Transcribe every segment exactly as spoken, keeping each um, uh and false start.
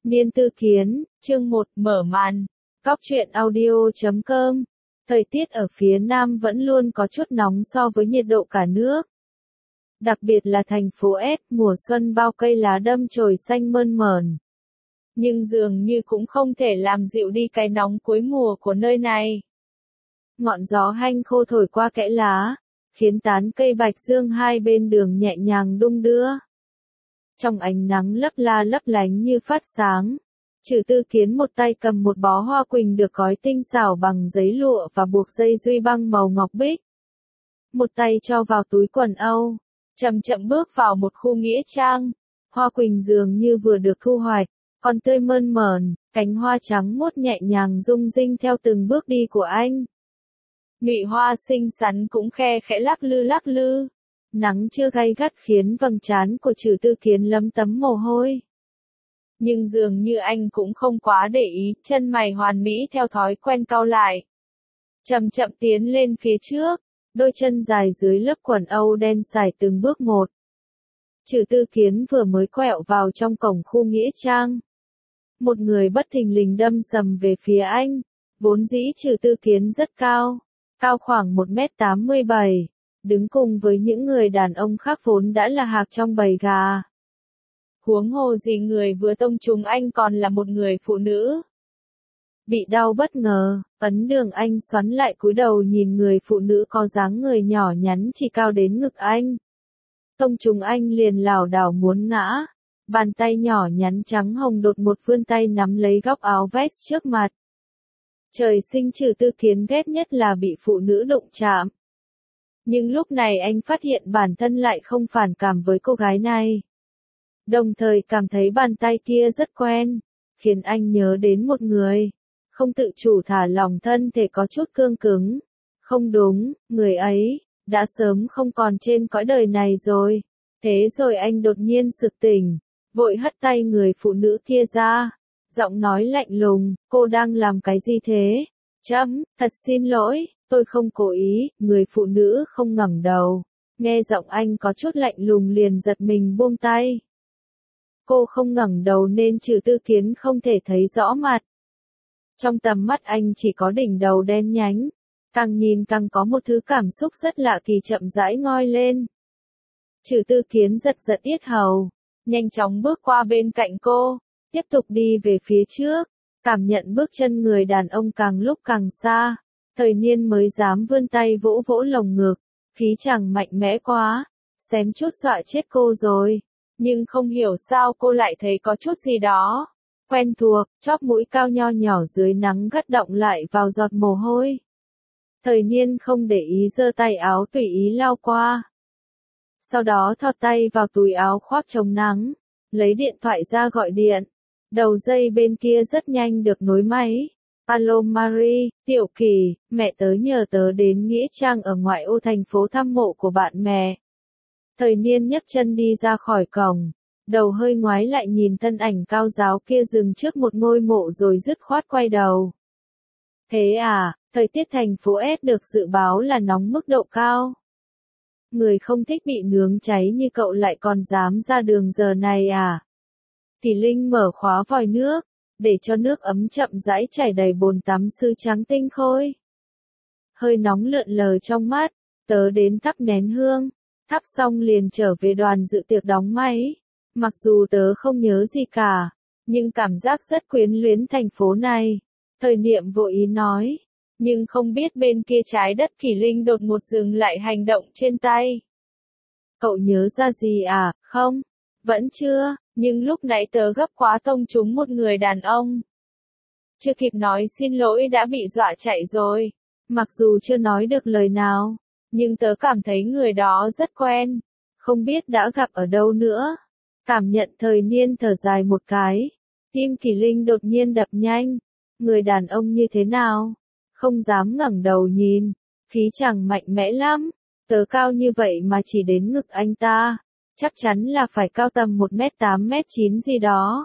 Niên Tư Kiến, chương một, mở màn. Góc truyện audio chấm com. Thời tiết ở phía Nam vẫn luôn có chút nóng so với nhiệt độ cả nước. Đặc biệt là thành phố S, mùa xuân bao cây lá đâm chồi xanh mơn mởn. Nhưng dường như cũng không thể làm dịu đi cái nóng cuối mùa của nơi này. Ngọn gió hanh khô thổi qua kẽ lá, khiến tán cây bạch dương hai bên đường nhẹ nhàng đung đưa. Trong ánh nắng lấp la lấp lánh như phát sáng, Trừ Tư Kiến một tay cầm một bó hoa quỳnh được gói tinh xảo bằng giấy lụa và buộc dây duy băng màu ngọc bích. Một tay cho vào túi quần âu, chậm chậm bước vào một khu nghĩa trang. Hoa quỳnh dường như vừa được thu hoạch, còn tươi mơn mởn, cánh hoa trắng muốt nhẹ nhàng rung rinh theo từng bước đi của anh. Nhụy hoa xinh xắn cũng khe khẽ lắc lư lắc lư. Nắng chưa gay gắt khiến vầng trán của Trừ Tư Kiến lấm tấm mồ hôi. Nhưng dường như anh cũng không quá để ý, chân mày hoàn mỹ theo thói quen cau lại. Chậm chậm tiến lên phía trước, đôi chân dài dưới lớp quần âu đen sải từng bước một. Trừ Tư Kiến vừa mới quẹo vào trong cổng khu nghĩa trang. Một người bất thình lình đâm sầm về phía anh, vốn dĩ Trừ Tư Kiến rất cao, cao khoảng một mét tám mươi bảy. Đứng cùng với những người đàn ông khác vốn đã là hạc trong bầy gà. Huống hồ gì người vừa tông trúng anh còn là một người phụ nữ. Bị đau bất ngờ, ấn đường anh xoắn lại cúi đầu nhìn người phụ nữ có dáng người nhỏ nhắn chỉ cao đến ngực anh. Tông trúng anh liền lảo đảo muốn ngã, bàn tay nhỏ nhắn trắng hồng đột một vươn tay nắm lấy góc áo vest trước mặt. Trời sinh Trừ Tư Kiến ghét nhất là bị phụ nữ đụng chạm. Nhưng lúc này anh phát hiện bản thân lại không phản cảm với cô gái này. Đồng thời cảm thấy bàn tay kia rất quen, khiến anh nhớ đến một người. Không tự chủ thả lòng thân thể có chút cương cứng. Không đúng, người ấy, đã sớm không còn trên cõi đời này rồi. Thế rồi anh đột nhiên sực tỉnh, vội hất tay người phụ nữ kia ra. Giọng nói lạnh lùng, cô đang làm cái gì thế? Chấm, thật xin lỗi. Tôi không cố ý, người phụ nữ không ngẩng đầu. Nghe giọng anh có chút lạnh lùng liền giật mình buông tay. Cô không ngẩng đầu nên Trừ Tư Kiến không thể thấy rõ mặt. Trong tầm mắt anh chỉ có đỉnh đầu đen nhánh. Càng nhìn càng có một thứ cảm xúc rất lạ kỳ chậm rãi ngoi lên. Trừ Tư Kiến giật giật yết hầu, nhanh chóng bước qua bên cạnh cô, tiếp tục đi về phía trước, cảm nhận bước chân người đàn ông càng lúc càng xa. Thời Niên mới dám vươn tay vỗ vỗ lồng ngực, khí chàng mạnh mẽ quá, xém chút dọa chết cô rồi. Nhưng không hiểu sao cô lại thấy có chút gì đó quen thuộc, chóp mũi cao nho nhỏ dưới nắng gắt động lại vào giọt mồ hôi. Thời Niên không để ý giơ tay áo tùy ý lao qua. Sau đó thọt tay vào túi áo khoác chống nắng, lấy điện thoại ra gọi điện. Đầu dây bên kia rất nhanh được nối máy. Alo Marie, Tiểu Kỳ, mẹ tớ nhờ tớ đến nghĩa trang ở ngoại ô thành phố thăm mộ của bạn mẹ. Thời Niên nhấc chân đi ra khỏi cổng, đầu hơi ngoái lại nhìn thân ảnh cao giáo kia dừng trước một ngôi mộ rồi dứt khoát quay đầu. Thế à, thời tiết thành phố S được dự báo là nóng mức độ cao. Người không thích bị nướng cháy như cậu lại còn dám ra đường giờ này à? Thì Linh mở khóa vòi nước, để cho nước ấm chậm rãi chảy đầy bồn tắm sứ trắng tinh khôi. Hơi nóng lượn lờ trong mắt, tớ đến thắp nén hương, thắp xong liền trở về đoàn dự tiệc đóng máy. Mặc dù tớ không nhớ gì cả, nhưng cảm giác rất quyến luyến thành phố này. Thời Niệm vội ý nói, nhưng không biết bên kia trái đất Kỷ Linh đột ngột dừng lại hành động trên tay. Cậu nhớ ra gì à, không? Vẫn chưa, nhưng lúc nãy tớ gấp quá tông trúng một người đàn ông. Chưa kịp nói xin lỗi đã bị dọa chạy rồi. Mặc dù chưa nói được lời nào, nhưng tớ cảm thấy người đó rất quen. Không biết đã gặp ở đâu nữa. Cảm nhận Thời Niên thở dài một cái. Tim Kỷ Linh đột nhiên đập nhanh. Người đàn ông như thế nào? Không dám ngẩng đầu nhìn. Khí chàng mạnh mẽ lắm. Tớ cao như vậy mà chỉ đến ngực anh ta. Chắc chắn là phải cao tầm một mét tám mét chín gì đó.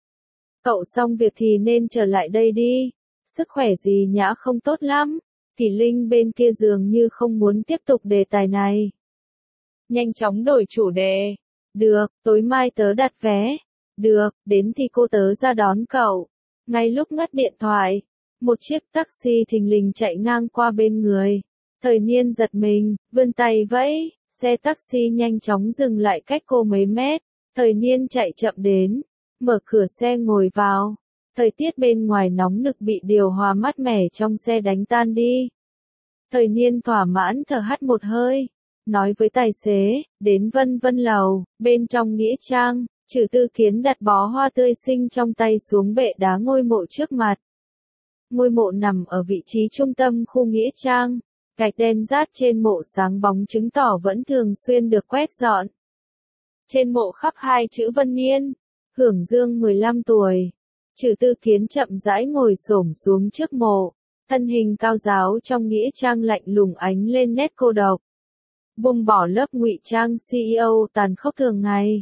Cậu xong việc thì nên trở lại đây đi. Sức khỏe gì nhã không tốt lắm. Kỷ Linh bên kia dường như không muốn tiếp tục đề tài này. Nhanh chóng đổi chủ đề. Được, tối mai tớ đặt vé. Được, đến thì cô tớ ra đón cậu. Ngay lúc ngắt điện thoại, một chiếc taxi thình lình chạy ngang qua bên người. Thời Niên giật mình, vươn tay vẫy, xe taxi nhanh chóng dừng lại cách cô mấy mét. Thời Niên chạy chậm đến, mở cửa xe ngồi vào. Thời tiết bên ngoài nóng nực bị điều hòa mát mẻ trong xe đánh tan đi. Thời Niên thỏa mãn thở hắt một hơi, nói với tài xế, đến Vân Vân Lầu, bên trong nghĩa trang. Trừ Tư Kiến đặt bó hoa tươi xinh trong tay xuống bệ đá ngôi mộ trước mặt. Ngôi mộ nằm ở vị trí trung tâm khu nghĩa trang, gạch đen rát trên mộ sáng bóng chứng tỏ vẫn thường xuyên được quét dọn. Trên mộ khắc hai chữ Vân Niên, hưởng dương mười lăm tuổi. Trừ Tư Kiến chậm rãi ngồi xổm xuống trước mộ, thân hình cao giáo trong nghĩa trang lạnh lùng ánh lên nét cô độc. Buông bỏ lớp ngụy trang xê e ô tàn khốc thường ngày.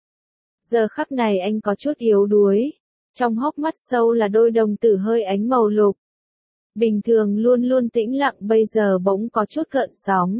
Giờ khắc này anh có chút yếu đuối, trong hốc mắt sâu là đôi đồng tử hơi ánh màu lục. Bình thường luôn luôn tĩnh lặng bây giờ bỗng có chút gợn sóng.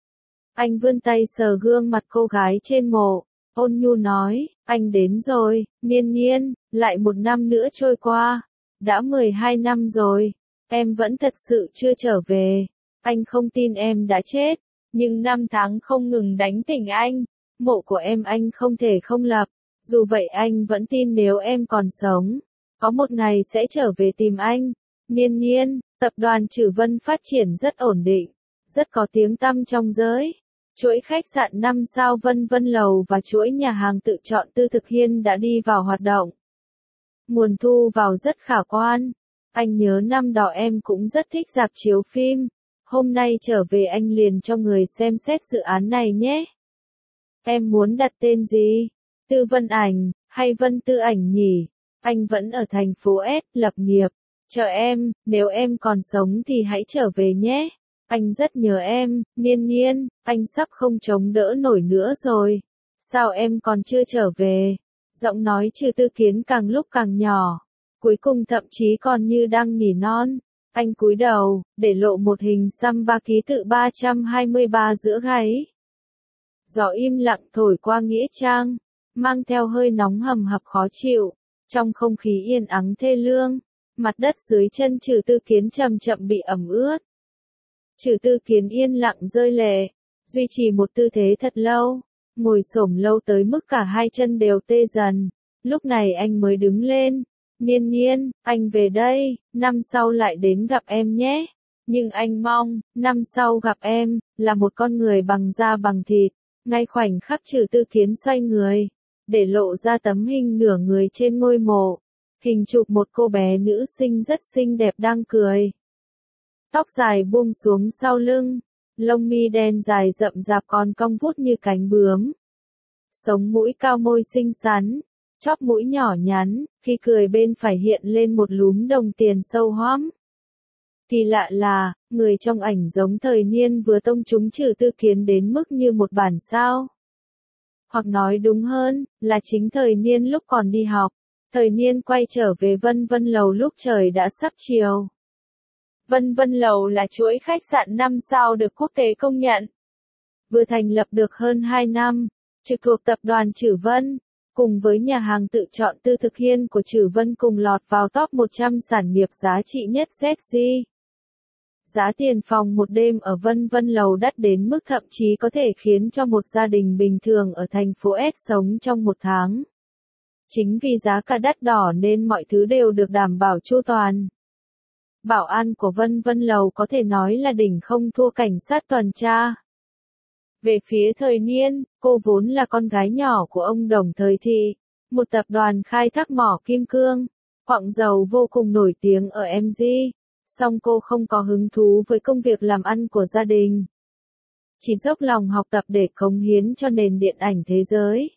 Anh vươn tay sờ gương mặt cô gái trên mộ, ôn nhu nói, anh đến rồi, Niên Niên, lại một năm nữa trôi qua, đã mười hai năm rồi, em vẫn thật sự chưa trở về, anh không tin em đã chết, nhưng năm tháng không ngừng đánh tỉnh anh, mộ của em anh không thể không lập. Dù vậy anh vẫn tin nếu em còn sống, có một ngày sẽ trở về tìm anh. Niên Niên, tập đoàn Trử Vân phát triển rất ổn định, rất có tiếng tăm trong giới. Chuỗi khách sạn năm sao Vân Vân Lầu và chuỗi nhà hàng tự chọn Tư Thực Hiên đã đi vào hoạt động. Nguồn thu vào rất khả quan. Anh nhớ năm đó em cũng rất thích rạp chiếu phim. Hôm nay trở về anh liền cho người xem xét dự án này nhé. Em muốn đặt tên gì? Tư Vân Ảnh, hay Vân Tư Ảnh nhỉ? Anh vẫn ở thành phố S, lập nghiệp. Chờ em, nếu em còn sống thì hãy trở về nhé. Anh rất nhớ em, Niên Niên, anh sắp không chống đỡ nổi nữa rồi. Sao em còn chưa trở về? Giọng nói Trừ Tư Kiến càng lúc càng nhỏ. Cuối cùng thậm chí còn như đang nỉ non. Anh cúi đầu, để lộ một hình xăm ba ký tự ba trăm hai mươi ba giữa gáy. Gió im lặng thổi qua nghĩa trang, mang theo hơi nóng hầm hập khó chịu. Trong không khí yên ắng thê lương, mặt đất dưới chân Trừ Tư Kiến chậm chậm bị ẩm ướt. Trừ Tư Kiến yên lặng rơi lệ, duy trì một tư thế thật lâu, ngồi xổm lâu tới mức cả hai chân đều tê dần. Lúc này anh mới đứng lên. Niên Niên, anh về đây, năm sau lại đến gặp em nhé. Nhưng anh mong, năm sau gặp em, là một con người bằng da bằng thịt. Ngay khoảnh khắc Trừ Tư Kiến xoay người, để lộ ra tấm hình nửa người trên ngôi mộ. Hình chụp một cô bé nữ sinh rất xinh đẹp đang cười. Tóc dài buông xuống sau lưng, lông mi đen dài rậm rạp còn cong vút như cánh bướm. Sống mũi cao môi xinh xắn, chóp mũi nhỏ nhắn, khi cười bên phải hiện lên một lúm đồng tiền sâu hoắm. Kỳ lạ là, người trong ảnh giống Thời Niên vừa tông trúng Trừ Tư Kiến đến mức như một bản sao. Hoặc nói đúng hơn, là chính Thời Niên lúc còn đi học. Thời Niên quay trở về Vân Vân Lầu lúc trời đã sắp chiều. Vân Vân Lầu là chuỗi khách sạn năm sao được quốc tế công nhận. Vừa thành lập được hơn hai năm, trực thuộc tập đoàn Trử Vân, cùng với nhà hàng tự chọn Tư Thực Hiên của Trử Vân cùng lọt vào top một trăm sản nghiệp giá trị nhất Z G. Giá tiền phòng một đêm ở Vân Vân Lầu đắt đến mức thậm chí có thể khiến cho một gia đình bình thường ở thành phố S sống trong một tháng. Chính vì giá cả đắt đỏ nên mọi thứ đều được đảm bảo chu toàn. Bảo an của Vân Vân Lầu có thể nói là đỉnh không thua cảnh sát tuần tra. Về phía Thời Niên, cô vốn là con gái nhỏ của ông Đồng Thời Thị, một tập đoàn khai thác mỏ kim cương, quặng dầu vô cùng nổi tiếng ở em giê, song cô không có hứng thú với công việc làm ăn của gia đình. Chỉ dốc lòng học tập để cống hiến cho nền điện ảnh thế giới.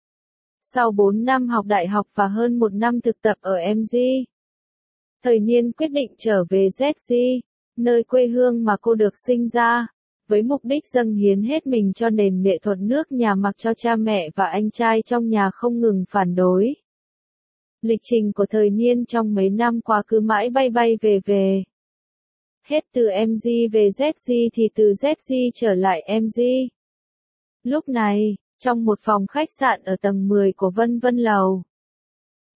Sau bốn năm học đại học và hơn một năm thực tập ở em giê, Thời Niên quyết định trở về Z G, nơi quê hương mà cô được sinh ra, với mục đích dâng hiến hết mình cho nền nghệ thuật nước nhà mặc cho cha mẹ và anh trai trong nhà không ngừng phản đối. Lịch trình của Thời Niên trong mấy năm qua cứ mãi bay bay về về. Hết từ em giê về Z G thì từ Z G trở lại em giê. Lúc này, trong một phòng khách sạn ở tầng mười của Vân Vân Lầu,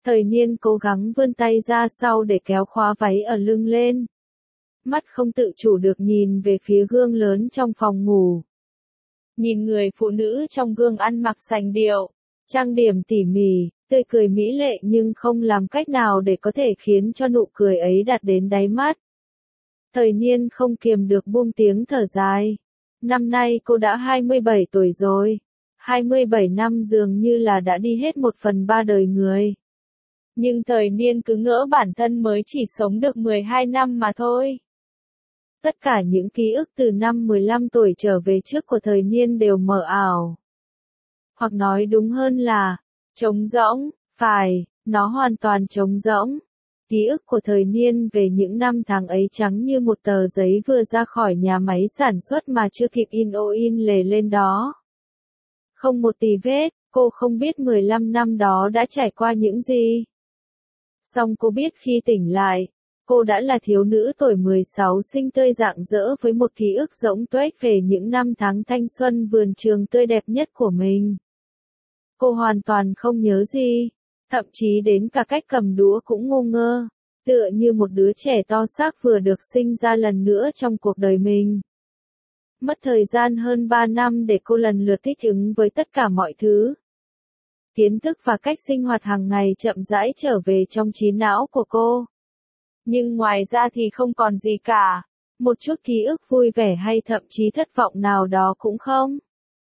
Thời Niên cố gắng vươn tay ra sau để kéo khóa váy ở lưng lên. Mắt không tự chủ được nhìn về phía gương lớn trong phòng ngủ. Nhìn người phụ nữ trong gương ăn mặc sành điệu, trang điểm tỉ mỉ, tươi cười mỹ lệ nhưng không làm cách nào để có thể khiến cho nụ cười ấy đạt đến đáy mắt. Thời Niên không kiềm được buông tiếng thở dài. Năm nay cô đã hai mươi bảy tuổi rồi. hai mươi bảy năm dường như là đã đi hết một phần ba đời người. Nhưng Thời Niên cứ ngỡ bản thân mới chỉ sống được mười hai năm mà thôi. Tất cả những ký ức từ năm mười lăm tuổi trở về trước của Thời Niên đều mờ ảo. Hoặc nói đúng hơn là, trống rỗng, phải, nó hoàn toàn trống rỗng. Ký ức của Thời Niên về những năm tháng ấy trắng như một tờ giấy vừa ra khỏi nhà máy sản xuất mà chưa kịp in ô in lề lên đó. Không một tì vết, cô không biết mười lăm năm đó đã trải qua những gì. Song cô biết khi tỉnh lại, cô đã là thiếu nữ tuổi mười sáu xinh tươi rạng rỡ với một ký ức rỗng tuếch về những năm tháng thanh xuân vườn trường tươi đẹp nhất của mình. Cô hoàn toàn không nhớ gì, thậm chí đến cả cách cầm đũa cũng ngu ngơ, tựa như một đứa trẻ to xác vừa được sinh ra lần nữa trong cuộc đời mình. Mất thời gian hơn ba năm để cô lần lượt thích ứng với tất cả mọi thứ. Kiến thức và cách sinh hoạt hàng ngày chậm rãi trở về trong trí não của cô. Nhưng ngoài ra thì không còn gì cả, một chút ký ức vui vẻ hay thậm chí thất vọng nào đó cũng không.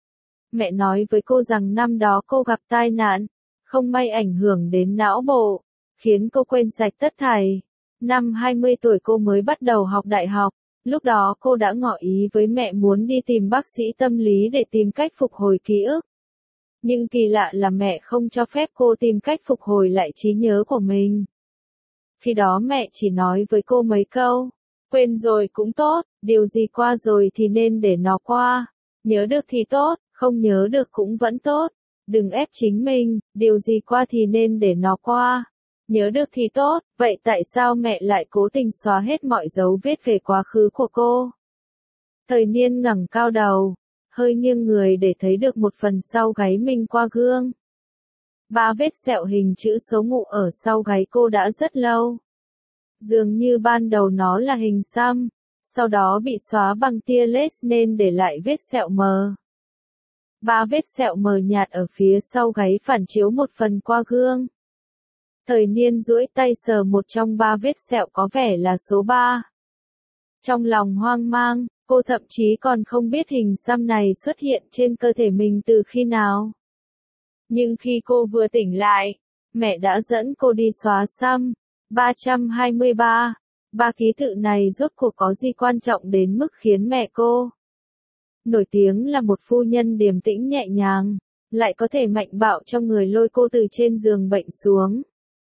Mẹ nói với cô rằng năm đó cô gặp tai nạn, không may ảnh hưởng đến não bộ, khiến cô quên sạch tất thảy. Năm hai mươi tuổi cô mới bắt đầu học đại học, lúc đó cô đã ngỏ ý với mẹ muốn đi tìm bác sĩ tâm lý để tìm cách phục hồi ký ức. Nhưng kỳ lạ là mẹ không cho phép cô tìm cách phục hồi lại trí nhớ của mình. Khi đó mẹ chỉ nói với cô mấy câu, quên rồi cũng tốt, điều gì qua rồi thì nên để nó qua, nhớ được thì tốt, không nhớ được cũng vẫn tốt, đừng ép chính mình, điều gì qua thì nên để nó qua, nhớ được thì tốt, vậy tại sao mẹ lại cố tình xóa hết mọi dấu vết về quá khứ của cô? Thời Niên ngẩng cao đầu, hơi nghiêng người để thấy được một phần sau gáy mình qua gương. Ba vết sẹo hình chữ số ngụ ở sau gáy cô đã rất lâu. Dường như ban đầu nó là hình xăm, sau đó bị xóa bằng tia laser nên để lại vết sẹo mờ. Ba vết sẹo mờ nhạt ở phía sau gáy phản chiếu một phần qua gương. Thời Niên duỗi tay sờ một trong ba vết sẹo có vẻ là số ba. Trong lòng hoang mang, cô thậm chí còn không biết hình xăm này xuất hiện trên cơ thể mình từ khi nào. Nhưng khi cô vừa tỉnh lại, mẹ đã dẫn cô đi xóa xăm. ba trăm hai mươi ba. Ba ký tự này rốt cuộc có gì quan trọng đến mức khiến mẹ cô nổi tiếng là một phu nhân điềm tĩnh nhẹ nhàng, lại có thể mạnh bạo trong người lôi cô từ trên giường bệnh xuống.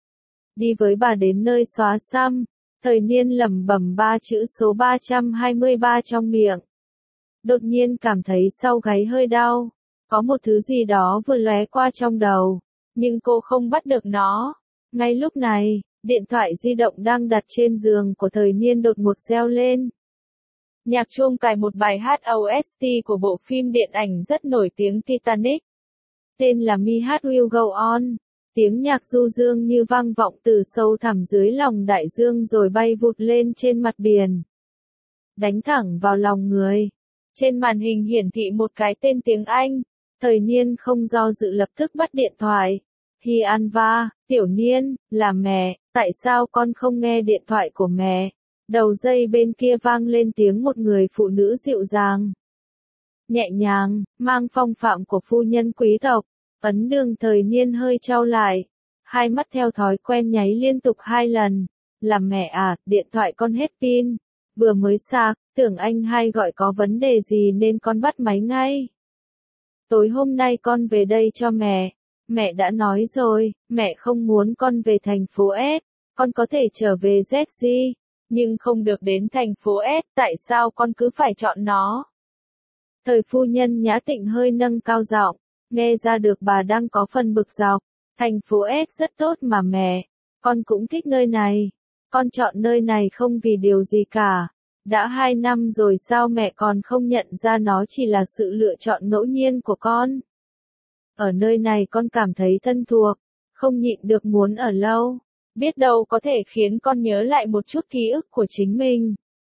Đi với bà đến nơi xóa xăm, Thời Niên lẩm bẩm ba chữ số ba trăm hai mươi ba trong miệng. Đột nhiên cảm thấy sau gáy hơi đau, có một thứ gì đó vừa lóe qua trong đầu, nhưng cô không bắt được nó. Ngay lúc này, điện thoại di động đang đặt trên giường của Thời Niên đột ngột reo lên. Nhạc chuông cài một bài hát o ét tê của bộ phim điện ảnh rất nổi tiếng Titanic. Tên là My Heart Will Go On. Tiếng nhạc du dương như vang vọng từ sâu thẳm dưới lòng đại dương rồi bay vụt lên trên mặt biển. Đánh thẳng vào lòng người. Trên màn hình hiển thị một cái tên tiếng Anh. Thời Niên không do dự lập tức bắt điện thoại. Hi Anva, Tiểu Niên, là mẹ, tại sao con không nghe điện thoại của mẹ? Đầu dây bên kia vang lên tiếng một người phụ nữ dịu dàng, nhẹ nhàng, mang phong phạm của phu nhân quý tộc. Ấn đường Thời Niên hơi chau lại, hai mắt theo thói quen nháy liên tục hai lần. Là mẹ à, điện thoại con hết pin, vừa mới sạc, tưởng anh hai gọi có vấn đề gì nên con bắt máy ngay. Tối hôm nay con về đây cho mẹ. Mẹ đã nói rồi, mẹ không muốn con về thành phố S, con có thể trở về Z G, nhưng không được đến thành phố S, tại sao con cứ phải chọn nó? Thời phu nhân Nhã Tịnh hơi nâng cao giọng, nghe ra được bà đang có phần bực dọc. Thành phố S rất tốt mà mẹ, con cũng thích nơi này. Con chọn nơi này không vì điều gì cả. Đã hai năm rồi sao mẹ còn không nhận ra nó chỉ là sự lựa chọn ngẫu nhiên của con? Ở nơi này con cảm thấy thân thuộc, không nhịn được muốn ở lâu, biết đâu có thể khiến con nhớ lại một chút ký ức của chính mình.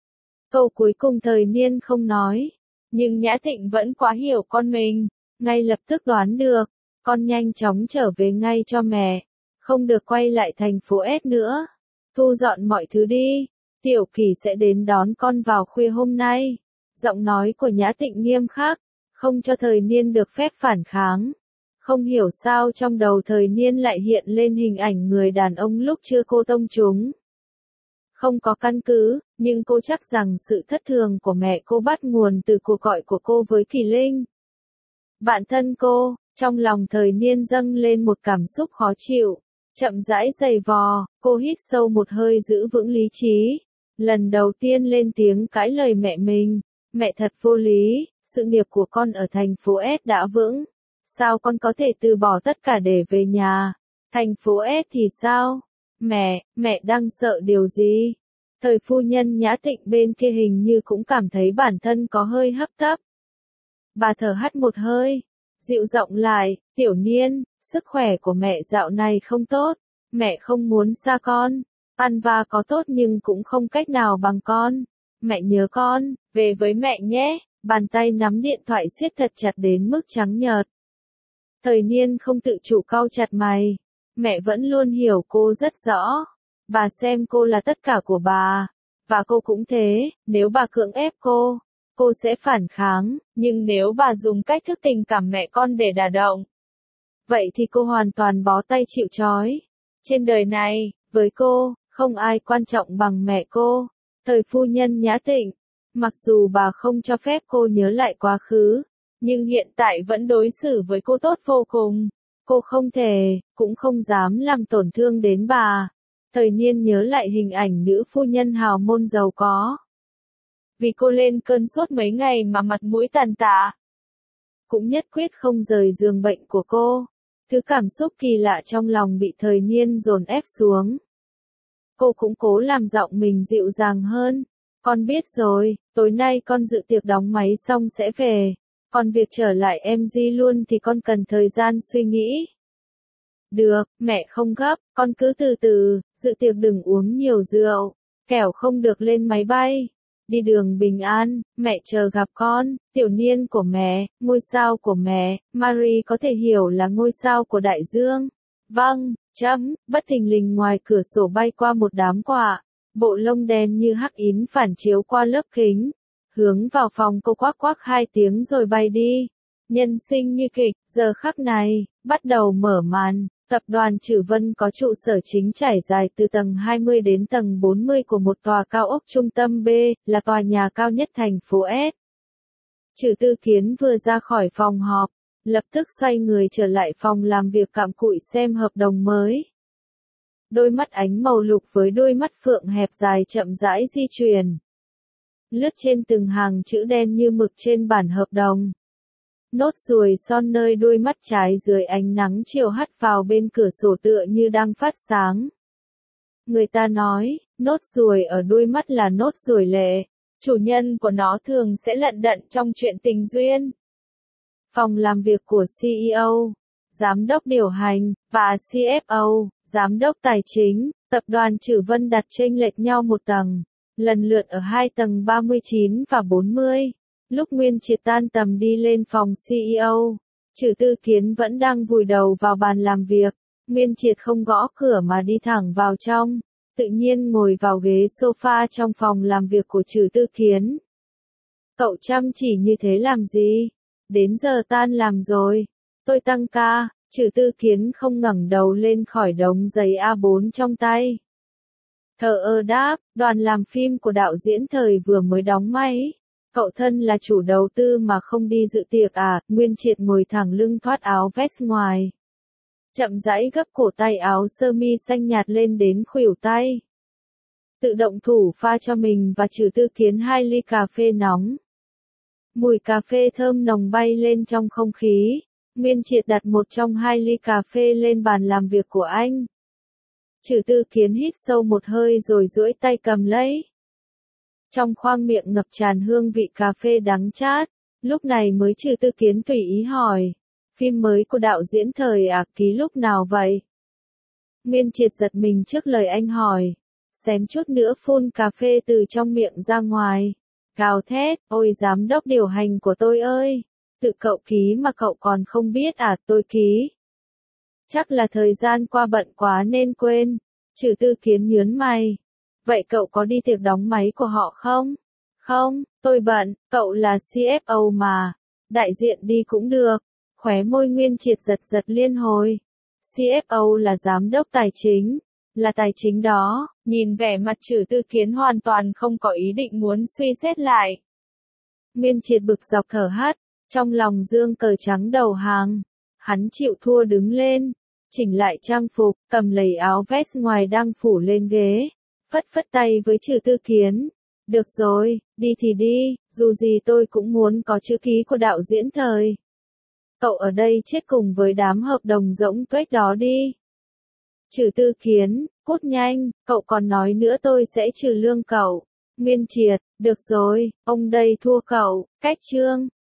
Câu cuối cùng Thời Niên không nói, nhưng Nhã Thịnh vẫn quá hiểu con mình, ngay lập tức đoán được, con nhanh chóng trở về ngay cho mẹ, không được quay lại thành phố S nữa, thu dọn mọi thứ đi, Tiểu Kỳ sẽ đến đón con vào khuya hôm nay. Giọng nói của Nhã Thịnh nghiêm khắc, không cho Thời Niên được phép phản kháng. Không hiểu sao trong đầu Thời Niên lại hiện lên hình ảnh người đàn ông lúc chưa cô tông chúng. Không có căn cứ, nhưng cô chắc rằng sự thất thường của mẹ cô bắt nguồn từ cuộc gọi của cô với Kỳ Linh. Bạn thân cô, trong lòng Thời Niên dâng lên một cảm xúc khó chịu, chậm rãi giày vò, cô hít sâu một hơi giữ vững lý trí. Lần đầu tiên lên tiếng cãi lời mẹ mình, mẹ thật vô lý, sự nghiệp của con ở thành phố S đã vững. Sao con có thể từ bỏ tất cả để về nhà? Thành phố S thì sao? Mẹ, mẹ đang sợ điều gì? Thời phu nhân Nhã Thịnh bên kia hình như cũng cảm thấy bản thân có hơi hấp tấp. Bà thở hắt một hơi, dịu giọng lại, Tiểu Niên, sức khỏe của mẹ dạo này không tốt, mẹ không muốn xa con, ăn và có tốt nhưng cũng không cách nào bằng con. Mẹ nhớ con, về với mẹ nhé, bàn tay nắm điện thoại siết thật chặt đến mức trắng nhợt. Thời Niên không tự chủ cau chặt mày. Mẹ vẫn luôn hiểu cô rất rõ. Bà xem cô là tất cả của bà. Và cô cũng thế, nếu bà cưỡng ép cô, cô sẽ phản kháng, nhưng nếu bà dùng cách thức tình cảm mẹ con để đả động, vậy thì cô hoàn toàn bó tay chịu trói. Trên đời này, với cô, không ai quan trọng bằng mẹ cô. Thời phu nhân Nhã Thịnh, mặc dù bà không cho phép cô nhớ lại quá khứ, nhưng hiện tại vẫn đối xử với cô tốt vô cùng. Cô không thể, cũng không dám làm tổn thương đến bà. Thời Niên nhớ lại hình ảnh nữ phu nhân hào môn giàu có. Vì cô lên cơn sốt mấy ngày mà mặt mũi tàn tạ, cũng nhất quyết không rời giường bệnh của cô. Thứ cảm xúc kỳ lạ trong lòng bị Thời Niên dồn ép xuống. Cô cũng cố làm giọng mình dịu dàng hơn. Con biết rồi, tối nay con dự tiệc đóng máy xong sẽ về. Còn việc trở lại em gi luôn thì con cần thời gian suy nghĩ. Được, mẹ không gấp, con cứ từ từ, dự tiệc đừng uống nhiều rượu, kẻo không được lên máy bay. Đi đường bình an, mẹ chờ gặp con, Tiểu Niên của mẹ, ngôi sao của mẹ, Marie có thể hiểu là ngôi sao của đại dương. Vâng, chấm, bất thình lình ngoài cửa sổ bay qua một đám quạ, bộ lông đen như hắc yến phản chiếu qua lớp kính. Hướng vào phòng cô quắc quắc hai tiếng rồi bay đi. Nhân sinh như kịch, giờ khắc này, bắt đầu mở màn. Tập đoàn Trử Vân có trụ sở chính trải dài từ tầng hai mươi đến tầng bốn mươi của một tòa cao ốc trung tâm B, là tòa nhà cao nhất thành phố S. Trử Tư Kiến vừa ra khỏi phòng họp, lập tức xoay người trở lại phòng làm việc cặm cụi xem hợp đồng mới. Đôi mắt ánh màu lục với đôi mắt phượng hẹp dài chậm rãi di chuyển. Lướt trên từng hàng chữ đen như mực trên bản hợp đồng. Nốt ruồi son nơi đôi mắt trái dưới ánh nắng chiều hắt vào bên cửa sổ tựa như đang phát sáng. Người ta nói, nốt ruồi ở đôi mắt là nốt ruồi lệ. Chủ nhân của nó thường sẽ lận đận trong chuyện tình duyên. Phòng làm việc của xê e ô, giám đốc điều hành, và xê ép ô, giám đốc tài chính, tập đoàn Trử Vân đặt chênh lệch nhau một tầng, lần lượt ở hai tầng ba mươi chín và bốn mươi. Lúc Nguyên Triệt tan tầm đi lên phòng xê e ô, Trử Tư Kiến vẫn đang vùi đầu vào bàn làm việc. Nguyên Triệt không gõ cửa mà đi thẳng vào trong, tự nhiên ngồi vào ghế sofa trong phòng làm việc của Trử Tư Kiến. Cậu chăm chỉ như thế làm gì? Đến giờ tan làm rồi. Tôi tăng ca. Trử Tư Kiến không ngẩng đầu lên khỏi đống giấy a bốn trong tay. Thờ ơ đáp, đoàn làm phim của đạo diễn Thời vừa mới đóng máy. Cậu thân là chủ đầu tư mà không đi dự tiệc à? Nguyên Triệt ngồi thẳng lưng thoát áo vest ngoài. Chậm rãi gấp cổ tay áo sơ mi xanh nhạt lên đến khuỷu tay. Tự động thủ pha cho mình và Trử Tư Kiến hai ly cà phê nóng. Mùi cà phê thơm nồng bay lên trong không khí. Nguyên Triệt đặt một trong hai ly cà phê lên bàn làm việc của anh. Trử Tư Kiến hít sâu một hơi rồi duỗi tay cầm lấy. Trong khoang miệng ngập tràn hương vị cà phê đắng chát. Lúc này mới Trử Tư Kiến tùy ý hỏi. Phim mới của đạo diễn Thời à, ký lúc nào vậy? Nguyên Triệt giật mình trước lời anh hỏi. Xém chút nữa phun cà phê từ trong miệng ra ngoài. Gào thét, ôi giám đốc điều hành của tôi ơi. Tự cậu ký mà cậu còn không biết à, tôi ký. Chắc là thời gian qua bận quá nên quên. Trừ Tư Kiến nhướng mày. Vậy cậu có đi tiệc đóng máy của họ không? Không, tôi bận, cậu là xê ép ô mà. Đại diện đi cũng được. Khóe môi Nguyên Triệt giật giật liên hồi. xê ép ô là giám đốc tài chính. Là tài chính đó. Nhìn vẻ mặt Trừ Tư Kiến hoàn toàn không có ý định muốn suy xét lại. Nguyên Triệt bực dọc thở hắt. Trong lòng dương cờ trắng đầu hàng. Hắn chịu thua đứng lên. Chỉnh lại trang phục, cầm lấy áo vest ngoài đang phủ lên ghế. Phất phất tay với Trừ Tư Kiến. Được rồi, đi thì đi, dù gì tôi cũng muốn có chữ ký của đạo diễn thời. Cậu ở đây chết cùng với đám hợp đồng rỗng tuếch đó đi. Trừ Tư Kiến, cút nhanh, cậu còn nói nữa tôi sẽ trừ lương cậu. Nguyên Triệt, được rồi, ông đây thua cậu, cách chương.